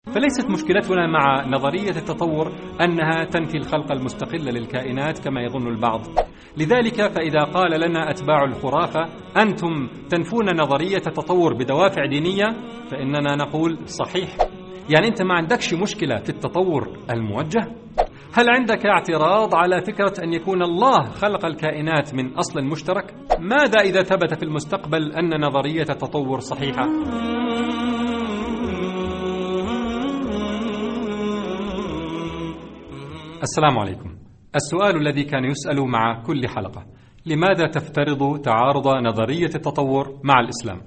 فليست مشكلتنا مع نظرية التطور أنها تنفي الخلق المستقل للكائنات كما يظن البعض. لذلك فإذا قال لنا أتباع الخرافة أنتم تنفون نظرية التطور بدوافع دينية، فإننا نقول صحيح. يعني أنت ما عندكش مشكلة في التطور الموجه؟ هل عندك اعتراض على فكرة أن يكون الله خلق الكائنات من أصل مشترك؟ ماذا إذا ثبت في المستقبل أن نظرية التطور صحيحة؟ السلام عليكم. السؤال الذي كان يسأل مع كل حلقة: لماذا تفترض تعارض نظرية التطور مع الإسلام؟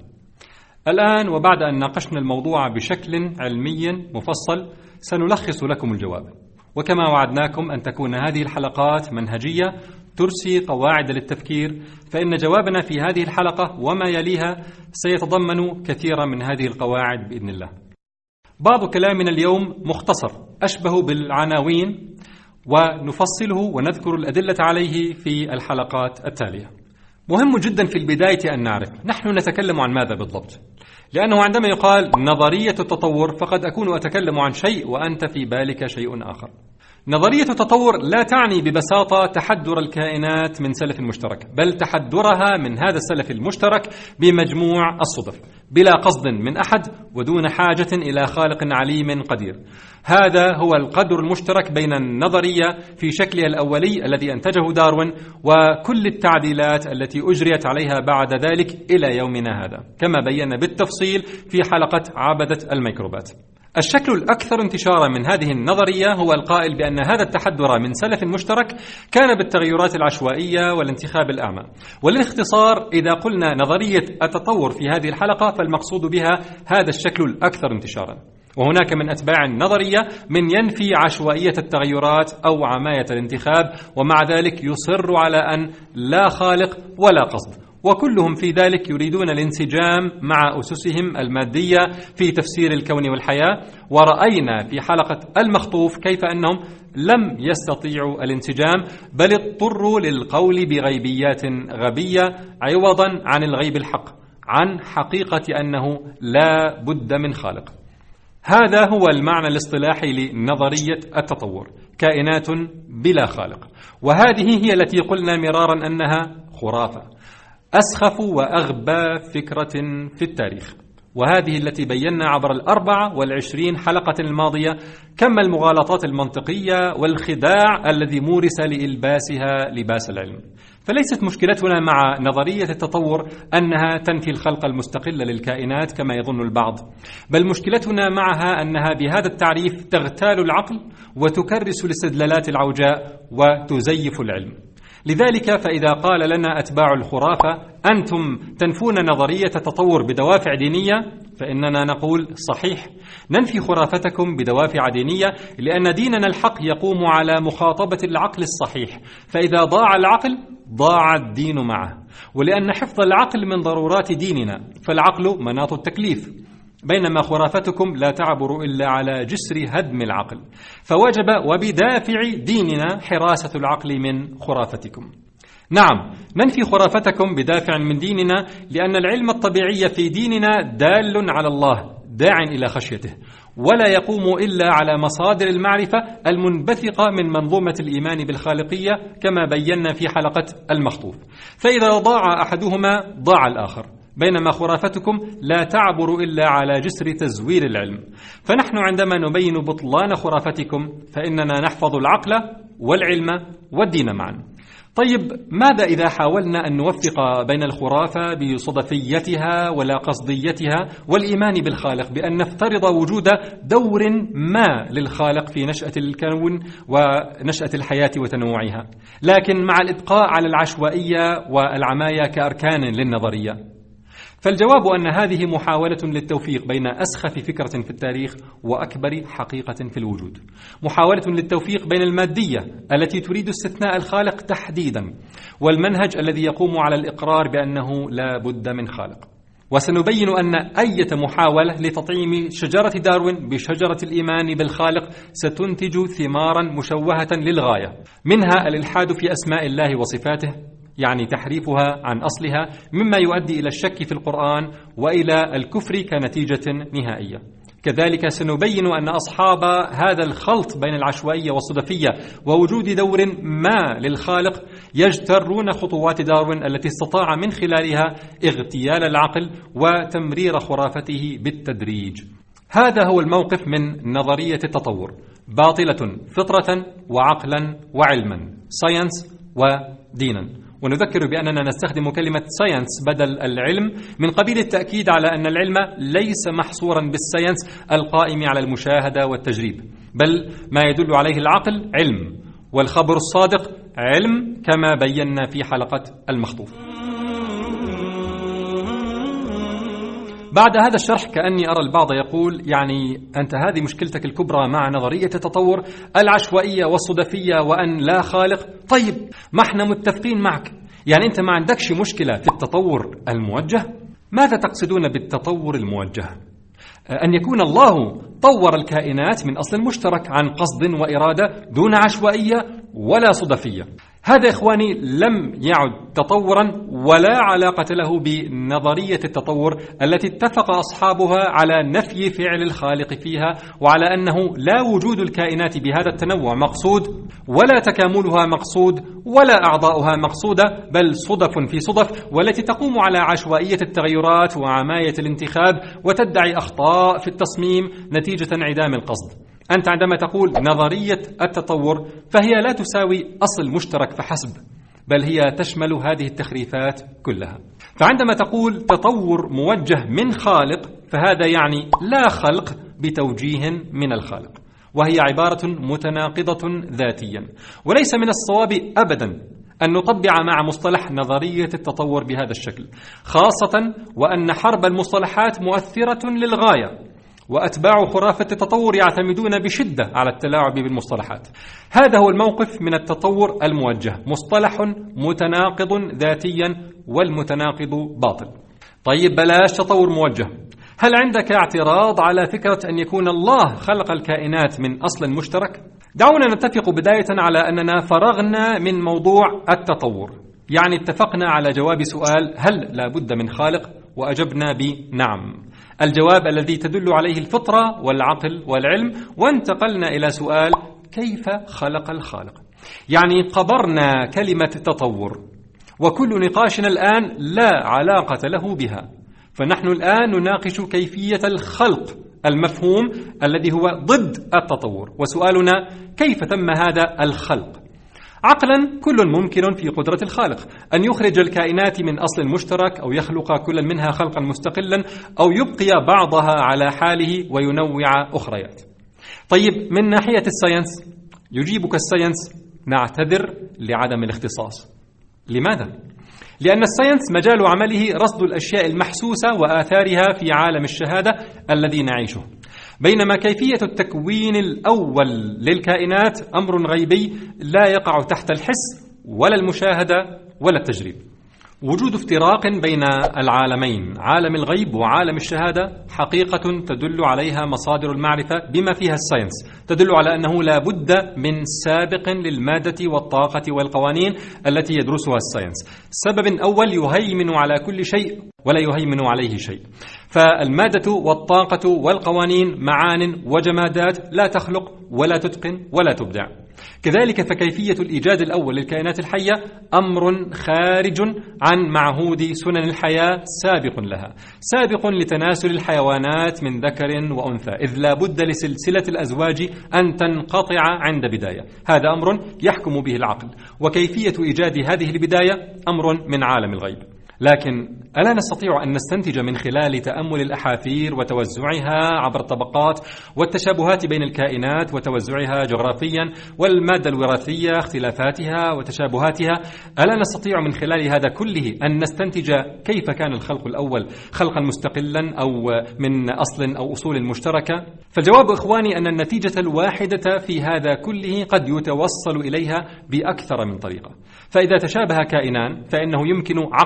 الآن وبعد أن ناقشنا الموضوع بشكل علمي مفصل سنلخص لكم الجواب، وكما وعدناكم أن تكون هذه الحلقات منهجية ترسي قواعد للتفكير، فإن جوابنا في هذه الحلقة وما يليها سيتضمن كثيرا من هذه القواعد بإذن الله. بعض كلامنا اليوم مختصر أشبه بالعناوين، ونفصله ونذكر الأدلة عليه في الحلقات التالية. مهم جدا في البداية أن نعرف نحن نتكلم عن ماذا بالضبط، لأنه عندما يقال نظرية التطور فقد أكون أتكلم عن شيء وأنت في بالك شيء آخر. نظرية التطور لا تعني ببساطة تحدر الكائنات من سلف مشترك، بل تحدرها من هذا السلف المشترك بمجموع الصدف بلا قصد من أحد ودون حاجة إلى خالق عليم قدير. هذا هو القدر المشترك بين النظرية في شكلها الأولي الذي أنتجه داروين وكل التعديلات التي أجريت عليها بعد ذلك إلى يومنا هذا، كما بينا بالتفصيل في حلقة عبدة الميكروبات. الشكل الأكثر انتشارا من هذه النظرية هو القائل بأن هذا التحدر من سلف مشترك كان بالتغيرات العشوائية والانتخاب الأعمى. وللاختصار إذا قلنا نظرية التطور في هذه الحلقة فالمقصود بها هذا الشكل الأكثر انتشارا. وهناك من أتباع النظرية من ينفي عشوائية التغيرات أو عماية الانتخاب، ومع ذلك يصر على أن لا خالق ولا قصد، وكلهم في ذلك يريدون الانسجام مع أسسهم المادية في تفسير الكون والحياة. ورأينا في حلقة المخطوف كيف أنهم لم يستطيعوا الانسجام، بل اضطروا للقول بغيبيات غبية عوضا عن الغيب الحق، عن حقيقة أنه لا بد من خالق. هذا هو المعنى الاصطلاحي لنظرية التطور: كائنات بلا خالق. وهذه هي التي قلنا مرارا أنها خرافة، أسخف وأغبى فكرة في التاريخ، وهذه التي بينا عبر 24 حلقة الماضية كم المغالطات المنطقية والخداع الذي مورس لإلباسها لباس العلم. فليست مشكلتنا مع نظرية التطور أنها تنفي الخلق المستقل للكائنات كما يظن البعض، بل مشكلتنا معها أنها بهذا التعريف تغتال العقل وتكرس الاستدلالات العوجاء وتزيف العلم. لذلك فإذا قال لنا أتباع الخرافة أنتم تنفون نظرية التطور بدوافع دينية، فإننا نقول صحيح. ننفي خرافتكم بدوافع دينية لأن ديننا الحق يقوم على مخاطبة العقل الصحيح، فإذا ضاع العقل ضاع الدين معه، ولأن حفظ العقل من ضرورات ديننا، فالعقل مناط التكليف، بينما خرافتكم لا تعبر إلا على جسر هدم العقل، فوجب وبدافع ديننا حراسة العقل من خرافتكم. نعم، ننفي خرافتكم بدافع من ديننا لأن العلم الطبيعي في ديننا دال على الله داع إلى خشيته، ولا يقوم إلا على مصادر المعرفة المنبثقة من منظومة الإيمان بالخالقية كما بينا في حلقة المخطوف. فإذا ضاع أحدهما ضاع الآخر، بينما خرافتكم لا تعبر إلا على جسر تزوير العلم. فنحن عندما نبين بطلان خرافتكم فإننا نحفظ العقل والعلم والدين معا. طيب، ماذا إذا حاولنا أن نوفق بين الخرافة بصدفيتها ولا قصديتها والإيمان بالخالق، بأن نفترض وجود دور ما للخالق في نشأة الكون ونشأة الحياة وتنوعها، لكن مع الإبقاء على العشوائية والعماية كأركان للنظرية؟ فالجواب أن هذه محاولة للتوفيق بين أسخف فكرة في التاريخ وأكبر حقيقة في الوجود، محاولة للتوفيق بين المادية التي تريد استثناء الخالق تحديدا والمنهج الذي يقوم على الإقرار بأنه لا بد من خالق. وسنبين أن أي محاولة لتطعيم شجرة داروين بشجرة الإيمان بالخالق ستنتج ثمارا مشوهة للغاية، منها الإلحاد في أسماء الله وصفاته، يعني تحريفها عن أصلها، مما يؤدي إلى الشك في القرآن وإلى الكفر كنتيجة نهائية. كذلك سنبين أن أصحاب هذا الخلط بين العشوائية والصدفية ووجود دور ما للخالق يجترون خطوات داروين التي استطاع من خلالها اغتيال العقل وتمرير خرافته بالتدريج. هذا هو الموقف من نظرية التطور، باطلة فطرة وعقلا وعلما، ساينس ودينا. ونذكر بأننا نستخدم كلمة ساينس بدل العلم من قبيل التأكيد على أن العلم ليس محصورا بالساينس القائم على المشاهدة والتجريب، بل ما يدل عليه العقل علم، والخبر الصادق علم، كما بينا في حلقة المخطوف. بعد هذا الشرح كأني أرى البعض يقول يعني أنت هذه مشكلتك الكبرى مع نظرية التطور، العشوائية والصدفية وأن لا خالق. طيب ما احنا متفقين معك، يعني أنت ما عندكش مشكلة في التطور الموجه؟ ماذا تقصدون بالتطور الموجه؟ أن يكون الله طور الكائنات من أصل مشترك عن قصد وإرادة دون عشوائية ولا صدفية. هذا إخواني لم يعد تطورا ولا علاقة له بنظرية التطور التي اتفق أصحابها على نفي فعل الخالق فيها، وعلى أنه لا وجود الكائنات بهذا التنوع مقصود ولا تكاملها مقصود ولا أعضاؤها مقصودة، بل صدف في صدف، والتي تقوم على عشوائية التغيرات وعماية الانتخاب وتدعي أخطاء في التصميم نتيجة انعدام القصد. أنت عندما تقول نظرية التطور فهي لا تساوي أصل مشترك فحسب، بل هي تشمل هذه التخريفات كلها. فعندما تقول تطور موجه من خالق فهذا يعني لا خلق بتوجيه من الخالق، وهي عبارة متناقضة ذاتيا، وليس من الصواب أبدا أن نطبع مع مصطلح نظرية التطور بهذا الشكل، خاصة وأن حرب المصطلحات مؤثرة للغاية، وأتباع خرافة التطور يعتمدون بشدة على التلاعب بالمصطلحات. هذا هو الموقف من التطور الموجه، مصطلح متناقض ذاتيا، والمتناقض باطل. طيب بلاش تطور موجه، هل عندك اعتراض على فكرة أن يكون الله خلق الكائنات من أصل مشترك؟ دعونا نتفق بداية على أننا فرغنا من موضوع التطور، يعني اتفقنا على جواب سؤال هل لا بد من خالق، وأجبنا بنعم، الجواب الذي تدل عليه الفطرة والعقل والعلم، وانتقلنا إلى سؤال كيف خلق الخالق. يعني قبرنا كلمة تطور، وكل نقاشنا الآن لا علاقة له بها، فنحن الآن نناقش كيفية الخلق المفهوم الذي هو ضد التطور، وسؤالنا كيف تم هذا الخلق؟ عقلا كل ممكن في قدرة الخالق أن يخرج الكائنات من أصل مشترك، أو يخلق كل منها خلقا مستقلا، أو يبقي بعضها على حاله وينوع أخريات. طيب من ناحية الساينس يجيبك الساينس نعتذر لعدم الاختصاص. لماذا؟ لأن الساينس مجال عمله رصد الأشياء المحسوسة وآثارها في عالم الشهادة الذي نعيشه، بينما كيفية التكوين الأول للكائنات أمر غيبي لا يقع تحت الحس ولا المشاهدة ولا التجريب. وجود افتراق بين العالمين، عالم الغيب وعالم الشهادة، حقيقة تدل عليها مصادر المعرفة بما فيها الساينس، تدل على أنه لا بد من سابق للمادة والطاقة والقوانين التي يدرسها الساينس، سبب أول يهيمن على كل شيء ولا يهيمن عليه شيء. فالمادة والطاقة والقوانين معان وجمادات لا تخلق ولا تتقن ولا تبدع. كذلك فكيفية الإيجاد الأول للكائنات الحية أمر خارج عن معهود سنن الحياة، سابق لها، سابق لتناسل الحيوانات من ذكر وأنثى، إذ لا بد لسلسلة الأزواج أن تنقطع عند بداية. هذا أمر يحكم به العقل، وكيفية إيجاد هذه البداية أمر من عالم الغيب. لكن ألا نستطيع أن نستنتج من خلال تأمل الأحافير وتوزعها عبر الطبقات والتشابهات بين الكائنات وتوزعها جغرافيا، والمادة الوراثية اختلافاتها وتشابهاتها، ألا نستطيع من خلال هذا كله أن نستنتج كيف كان الخلق الأول خلقا مستقلا أو من أصل أو أصول مشتركة؟ فالجواب إخواني أن النتيجة الواحدة في هذا كله قد يتوصل إليها بأكثر من طريقة. فإذا تشابه كائنان فإنه يمكن عقلا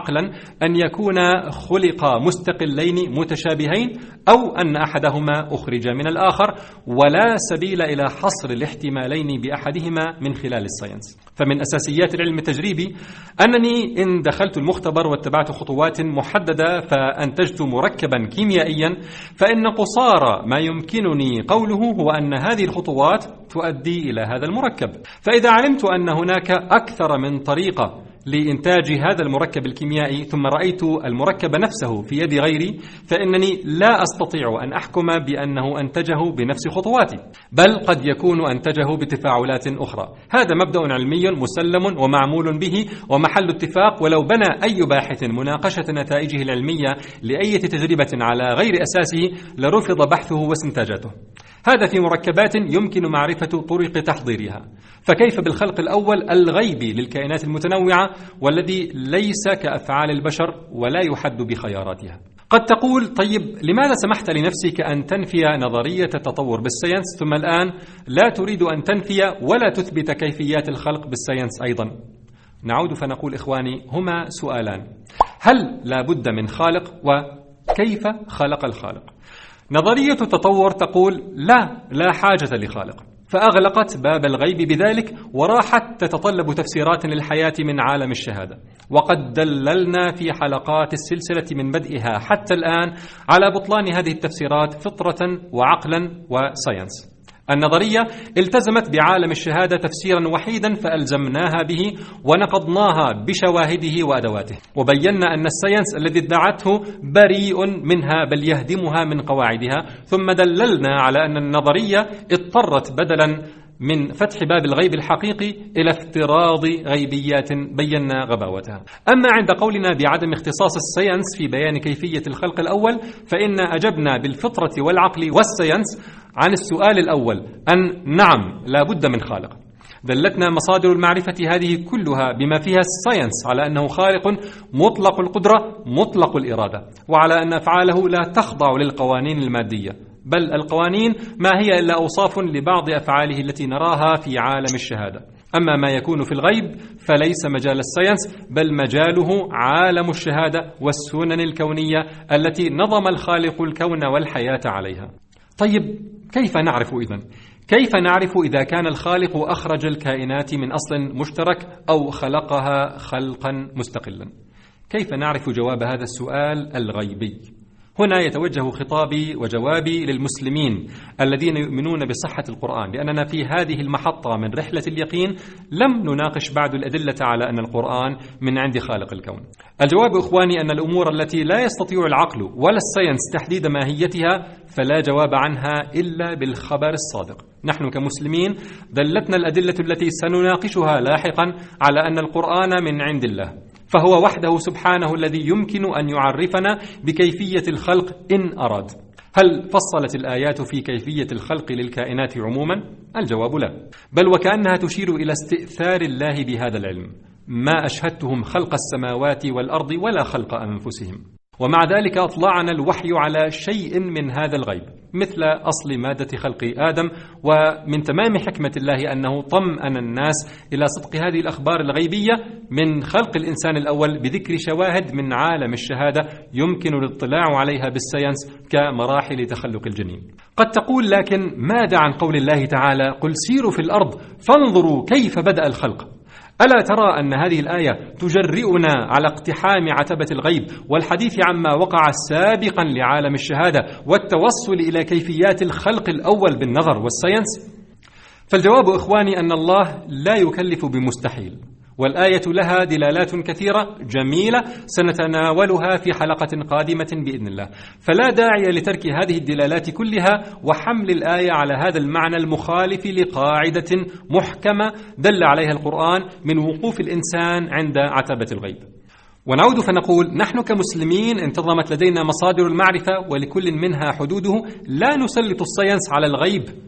أن يكونا خلقا مستقلين متشابهين، أو أن أحدهما أخرج من الآخر، ولا سبيل إلى حصر الاحتمالين بأحدهما من خلال الساينس. فمن أساسيات العلم التجريبي أنني إن دخلت المختبر واتبعت خطوات محددة فأنتجت مركبا كيميائيا، فإن قصارى ما يمكنني قوله هو أن هذه الخطوات تؤدي إلى هذا المركب. فإذا علمت أن هناك أكثر من طريقة لإنتاج هذا المركب الكيميائي، ثم رأيت المركب نفسه في يد غيري، فإنني لا أستطيع أن أحكم بأنه أنتجه بنفس خطواتي، بل قد يكون أنتجه بتفاعلات أخرى. هذا مبدأ علمي مسلم ومعمول به ومحل اتفاق، ولو بنى أي باحث مناقشة نتائجه العلمية لأي تجربة على غير أساسه لرفض بحثه واستنتاجاته. هذا في مركبات يمكن معرفة طرق تحضيرها، فكيف بالخلق الأول الغيبي للكائنات المتنوعة والذي ليس كأفعال البشر ولا يحد بخياراتها؟ قد تقول: طيب لماذا سمحت لنفسك أن تنفي نظرية التطور بالساينس، ثم الآن لا تريد أن تنفي ولا تثبت كيفيات الخلق بالساينس أيضا؟ نعود فنقول إخواني، هما سؤالان: هل لا بد من خالق؟ وكيف خلق الخالق؟ نظرية التطور تقول لا حاجة لخالق، فأغلقت باب الغيب بذلك وراحت تتطلب تفسيرات للحياة من عالم الشهادة. وقد دللنا في حلقات السلسلة من بدئها حتى الآن على بطلان هذه التفسيرات فطرة وعقلا وساينس. النظرية التزمت بعالم الشهادة تفسيرا وحيدا فألزمناها به ونقضناها بشواهده وأدواته، وبينا أن الساينس الذي ادعته بريء منها بل يهدمها من قواعدها. ثم دللنا على أن النظرية اضطرت بدلا من فتح باب الغيب الحقيقي إلى افتراض غيبيات بينا غباوتها. أما عند قولنا بعدم اختصاص الساينس في بيان كيفية الخلق الأول، فإن أجبنا بالفطرة والعقل والساينس عن السؤال الأول، أن نعم لا بد من خالق. دلتنا مصادر المعرفة هذه كلها بما فيها الساينس على أنه خالق مطلق القدرة مطلق الإرادة، وعلى أن أفعاله لا تخضع للقوانين المادية، بل القوانين ما هي إلا أوصاف لبعض أفعاله التي نراها في عالم الشهادة. أما ما يكون في الغيب فليس مجال الساينس، بل مجاله عالم الشهادة والسنن الكونية التي نظم الخالق الكون والحياة عليها. طيب كيف نعرف إذن؟ كيف نعرف إذا كان الخالق أخرج الكائنات من أصل مشترك أو خلقها خلقا مستقلا؟ كيف نعرف جواب هذا السؤال الغيبي؟ هنا يتوجه خطابي وجوابي للمسلمين الذين يؤمنون بصحة القرآن، لأننا في هذه المحطة من رحلة اليقين لم نناقش بعد الأدلة على أن القرآن من عند خالق الكون. الجواب إخواني أن الأمور التي لا يستطيع العقل ولا الساينس تحديد ماهيتها فلا جواب عنها إلا بالخبر الصادق. نحن كمسلمين دلتنا الأدلة التي سنناقشها لاحقا على أن القرآن من عند الله، فهو وحده سبحانه الذي يمكن أن يعرفنا بكيفية الخلق إن أراد. هل فصلت الآيات في كيفية الخلق للكائنات عموما؟ الجواب لا، بل وكأنها تشير إلى استئثار الله بهذا العلم. ما أشهدتهم خلق السماوات والأرض ولا خلق أنفسهم. ومع ذلك أطلعنا الوحي على شيء من هذا الغيب، مثل أصل مادة خلق آدم. ومن تمام حكمة الله أنه طمأن الناس إلى صدق هذه الأخبار الغيبية من خلق الإنسان الأول بذكر شواهد من عالم الشهادة يمكن الاطلاع عليها بالساينس كمراحل تخلق الجنين. قد تقول: لكن ماذا عن قول الله تعالى: قل سيروا في الأرض فانظروا كيف بدأ الخلق؟ ألا ترى أن هذه الآية تجرئنا على اقتحام عتبة الغيب والحديث عما وقع سابقا لعالم الشهادة والتوصل إلى كيفيات الخلق الأول بالنظر والساينس؟ فالجواب إخواني أن الله لا يكلف بمستحيل، والآية لها دلالات كثيرة جميلة سنتناولها في حلقة قادمة بإذن الله، فلا داعي لترك هذه الدلالات كلها وحمل الآية على هذا المعنى المخالف لقاعدة محكمة دل عليها القرآن من وقوف الإنسان عند عتبة الغيب. ونعود فنقول: نحن كمسلمين انتظمت لدينا مصادر المعرفة ولكل منها حدوده، لا نسلط الساينس على الغيب.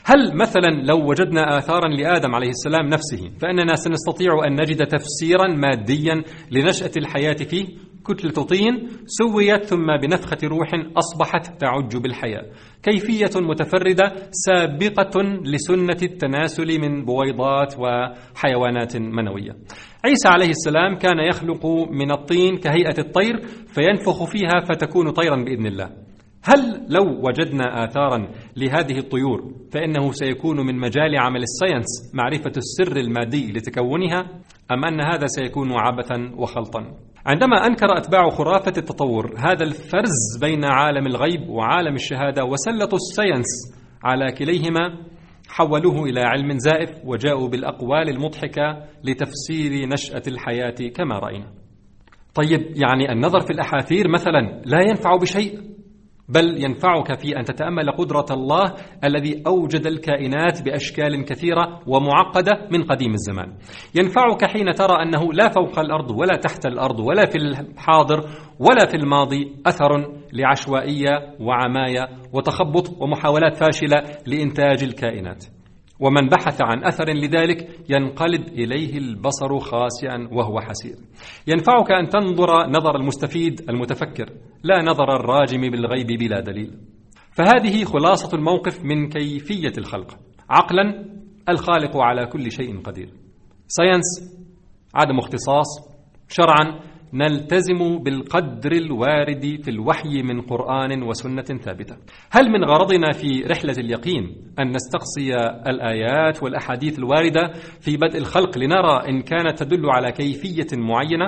هل مثلا لو وجدنا آثارا لآدم عليه السلام نفسه فإننا سنستطيع أن نجد تفسيرا ماديا لنشأة الحياة فيه؟ كتلة طين سويت ثم بنفخة روح أصبحت تعج بالحياة، كيفية متفردة سابقة لسنة التناسل من بويضات وحيوانات منوية. عيسى عليه السلام كان يخلق من الطين كهيئة الطير فينفخ فيها فتكون طيرا بإذن الله. هل لو وجدنا آثارا لهذه الطيور فإنه سيكون من مجال عمل الساينس معرفة السر المادي لتكونها، أم أن هذا سيكون عبثا وخلطا؟ عندما أنكر أتباع خرافة التطور هذا الفرز بين عالم الغيب وعالم الشهادة وسلطوا الساينس على كليهما، حولوه إلى علم زائف وجاءوا بالأقوال المضحكة لتفسير نشأة الحياة كما رأينا. طيب، يعني النظر في الأحاثير مثلا لا ينفع بشيء، بل ينفعك في أن تتأمل قدرة الله الذي أوجد الكائنات بأشكال كثيرة ومعقدة من قديم الزمان. ينفعك حين ترى أنه لا فوق الأرض ولا تحت الأرض ولا في الحاضر ولا في الماضي أثر لعشوائية وعماية وتخبط ومحاولات فاشلة لإنتاج الكائنات. ومن بحث عن أثر لذلك ينقلب إليه البصر خاسئا وهو حسير. ينفعك أن تنظر نظر المستفيد المتفكر، لا نظر الراجم بالغيب بلا دليل. فهذه خلاصة الموقف من كيفية الخلق. عقلا، الخالق على كل شيء قدير. ساينس، عدم اختصاص. شرعا، نلتزم بالقدر الوارد في الوحي من قرآن وسنة ثابتة. هل من غرضنا في رحلة اليقين أن نستقصي الآيات والأحاديث الواردة في بدء الخلق لنرى إن كانت تدل على كيفية معينة؟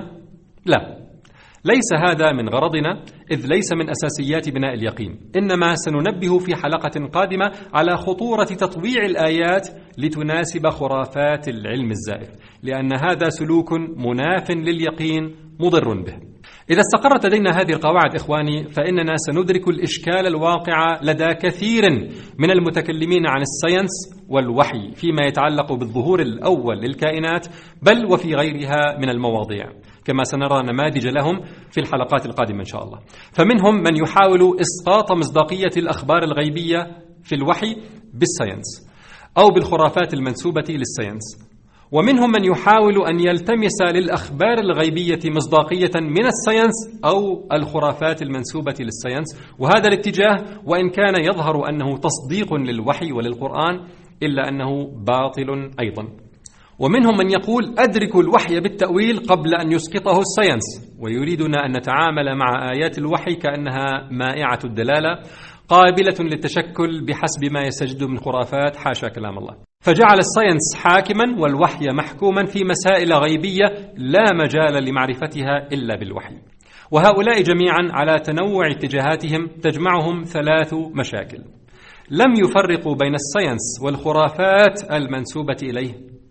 لا، ليس هذا من غرضنا، إذ ليس من أساسيات بناء اليقين. إنما سننبه في حلقة قادمة على خطورة تطويع الآيات لتناسب خرافات العلم الزائف، لأن هذا سلوك مناف لليقين مضر به. إذا استقرت لدينا هذه القواعد إخواني، فإننا سندرك الإشكال الواقع لدى كثير من المتكلمين عن الساينس والوحي فيما يتعلق بالظهور الأول للكائنات، بل وفي غيرها من المواضيع، كما سنرى نماذج لهم في الحلقات القادمة إن شاء الله. فمنهم من يحاول إسقاط مصداقية الأخبار الغيبية في الوحي بالساينس أو بالخرافات المنسوبة للساينس، ومنهم من يحاول أن يلتمس للأخبار الغيبية مصداقية من الساينس أو الخرافات المنسوبة للساينس. وهذا الاتجاه وإن كان يظهر أنه تصديق للوحي وللقرآن إلا أنه باطل أيضا. ومنهم من يقول أدرك الوحي بالتأويل قبل أن يسقطه الساينس، ويريدنا أن نتعامل مع آيات الوحي كأنها مائعة الدلالة قابلة للتشكل بحسب ما يستجد من خرافات، حاشا كلام الله. فجعل الساينس حاكما والوحي محكوما في مسائل غيبية لا مجال لمعرفتها إلا بالوحي. وهؤلاء جميعا على تنوع اتجاهاتهم تجمعهم 3 مشاكل. لم يفرقوا بين الساينس والخرافات المنسوبة إليه،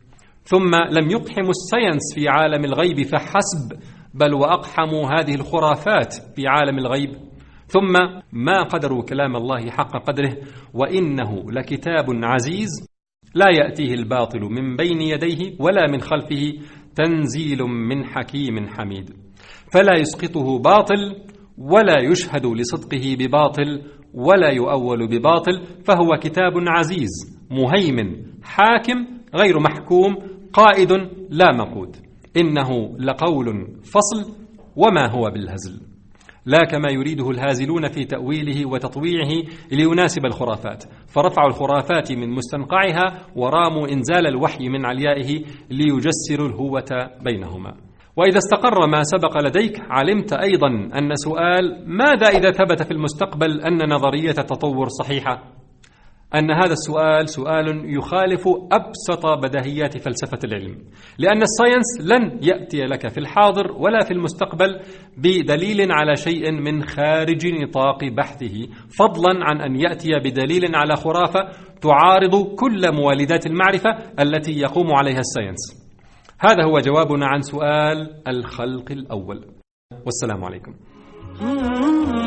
ثم لم يقحموا الساينس في عالم الغيب فحسب، بل وأقحموا هذه الخرافات في عالم الغيب، ثم ما قدروا كلام الله حق قدره، وإنه لكتاب عزيز لا يأتيه الباطل من بين يديه ولا من خلفه، تنزيل من حكيم حميد. فلا يسقطه باطل ولا يشهد لصدقه بباطل ولا يؤول بباطل، فهو كتاب عزيز مهيمن حاكم غير محكوم قائد لا مقود. إنه لقول فصل وما هو بالهزل، لا كما يريده الهازلون في تأويله وتطويعه ليناسب الخرافات، فرفعوا الخرافات من مستنقعها وراموا إنزال الوحي من عليائه ليجسروا الهوة بينهما. وإذا استقر ما سبق لديك علمت أيضا أن سؤال ماذا إذا ثبت في المستقبل أن نظرية التطور صحيحة، أن هذا السؤال سؤال يخالف أبسط بديهيات فلسفة العلم، لأن الساينس لن يأتي لك في الحاضر ولا في المستقبل بدليل على شيء من خارج نطاق بحثه، فضلا عن أن يأتي بدليل على خرافة تعارض كل موالدات المعرفة التي يقوم عليها الساينس. هذا هو جوابنا عن سؤال الخلق الأول. والسلام عليكم.